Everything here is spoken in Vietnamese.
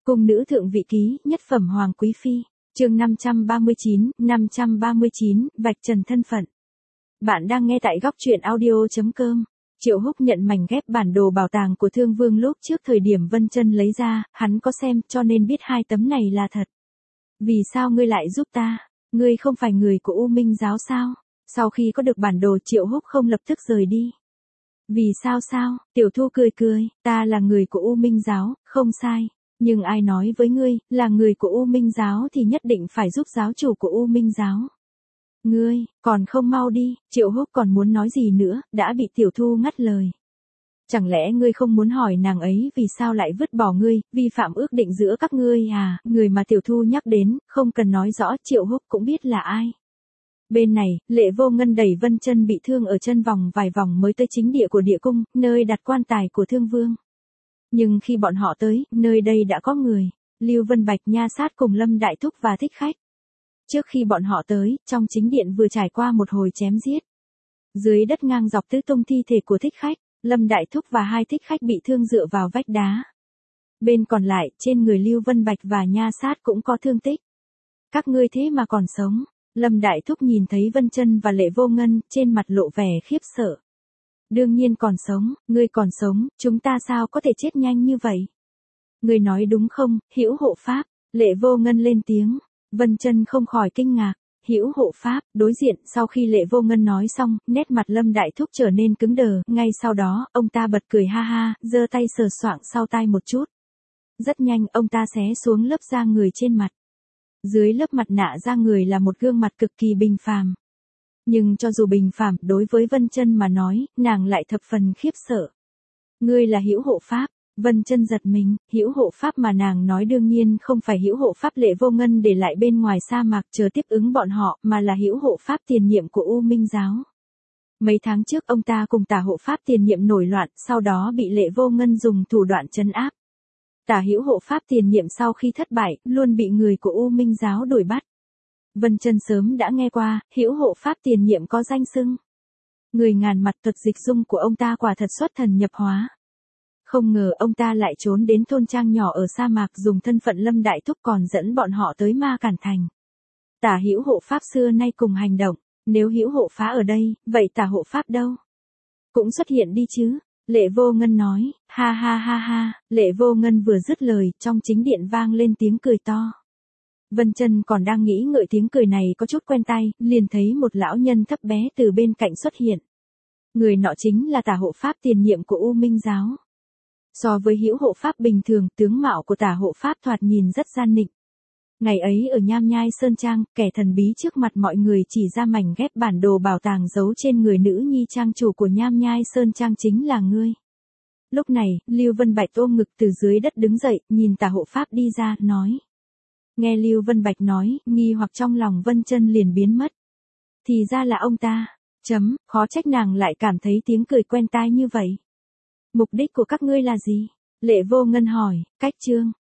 Cung nữ thượng vị ký, nhất phẩm hoàng quý phi. Chương 539, vạch trần thân phận. Bạn đang nghe tại góc truyện audio.com. Triệu Húc nhận mảnh ghép bản đồ bảo tàng của Thương Vương lúc trước thời điểm Vân Chân lấy ra, hắn có xem cho nên biết hai tấm này là thật. Vì sao ngươi lại giúp ta? Ngươi không phải người của U Minh giáo sao? Sau khi có được bản đồ Triệu Húc không lập tức rời đi. Vì sao? Tiểu Thu cười, ta là người của U Minh giáo, không sai. Nhưng ai nói với ngươi, là người của U Minh giáo thì nhất định phải giúp giáo chủ của U Minh giáo. Ngươi, còn không mau đi, Triệu Húc còn muốn nói gì nữa, đã bị Tiểu Thu ngắt lời. Chẳng lẽ ngươi không muốn hỏi nàng ấy vì sao lại vứt bỏ ngươi, vi phạm ước định giữa các ngươi à? Người mà Tiểu Thu nhắc đến, không cần nói rõ, Triệu Húc cũng biết là ai. Bên này, Lệ Vô Ngân đẩy Vân Chân bị thương ở chân vòng vài vòng mới tới chính địa của địa cung, nơi đặt quan tài của Thương Vương. Nhưng khi bọn họ tới, nơi đây đã có người, Lưu Vân Bạch, Nha Sát cùng Lâm Đại Thúc và Thích Khách. Trước khi bọn họ tới, trong chính điện vừa trải qua một hồi chém giết. Dưới đất ngang dọc tứ tung thi thể của Thích Khách, Lâm Đại Thúc và hai Thích Khách bị thương dựa vào vách đá. Bên còn lại, trên người Lưu Vân Bạch và Nha Sát cũng có thương tích. Các ngươi thế mà còn sống. Lâm Đại Thúc nhìn thấy Vân Chân và Lệ Vô Ngân, trên mặt lộ vẻ khiếp sợ. Đương nhiên còn sống, ngươi còn sống, chúng ta sao có thể chết nhanh như vậy? Ngươi nói đúng không, Hữu hộ pháp? Lệ Vô Ngân lên tiếng. Vân Chân không khỏi kinh ngạc. Hữu hộ pháp? Đối diện, sau khi Lệ Vô Ngân nói xong, nét mặt Lâm Đại Thúc trở nên cứng đờ, ngay sau đó, ông ta bật cười ha ha, giơ tay sờ soạng sau tai một chút. Rất nhanh, ông ta xé xuống lớp da người trên mặt. Dưới lớp mặt nạ da người là một gương mặt cực kỳ bình phàm. Nhưng cho dù bình phàm, đối với Vân Chân mà nói, nàng lại thập phần khiếp sợ. Ngươi là Hữu hộ pháp? Vân Chân giật mình, Hữu hộ pháp mà nàng nói đương nhiên không phải Hữu hộ pháp Lệ Vô Ngân để lại bên ngoài sa mạc chờ tiếp ứng bọn họ, mà là Hữu hộ pháp tiền nhiệm của U Minh giáo. Mấy tháng trước ông ta cùng Tả hộ pháp tiền nhiệm nổi loạn, sau đó bị Lệ Vô Ngân dùng thủ đoạn trấn áp. Tả Hữu hộ pháp tiền nhiệm sau khi thất bại, luôn bị người của U Minh giáo đuổi bắt. Vân Chân sớm đã nghe qua, Hữu hộ pháp tiền nhiệm có danh xưng. Người ngàn mặt, thuật dịch dung của ông ta quả thật xuất thần nhập hóa. Không ngờ ông ta lại trốn đến thôn trang nhỏ ở sa mạc dùng thân phận Lâm Đại Thúc còn dẫn bọn họ tới Ma Cản Thành. Tả Hữu hộ pháp xưa nay cùng hành động, nếu Hữu hộ phá ở đây, vậy Tả hộ pháp đâu? Cũng xuất hiện đi chứ. Lệ Vô Ngân nói, ha ha, Lệ Vô Ngân vừa dứt lời, trong chính điện vang lên tiếng cười to. Vân Chân còn đang nghĩ ngợi tiếng cười này có chút quen tai, liền thấy một lão nhân thấp bé từ bên cạnh xuất hiện. Người nọ chính là Tả hộ pháp tiền nhiệm của U Minh giáo. So với Hữu hộ pháp bình thường, tướng mạo của Tả hộ pháp thoạt nhìn rất gian nịnh. Ngày ấy ở Nham Nhai Sơn Trang, kẻ thần bí trước mặt mọi người chỉ ra mảnh ghép bản đồ bảo tàng giấu trên người nữ nhi trang chủ của Nham Nhai Sơn Trang chính là ngươi. Lúc này, Lưu Vân Bạch ôm ngực từ dưới đất đứng dậy, nhìn Tả hộ pháp đi ra, nói. Nghe Lưu Vân Bạch nói, nghi hoặc trong lòng Vân Chân liền biến mất. Thì ra là ông ta. Khó trách nàng lại cảm thấy tiếng cười quen tai như vậy. Mục đích của các ngươi là gì? Lệ Vô Ngân hỏi, cách chương.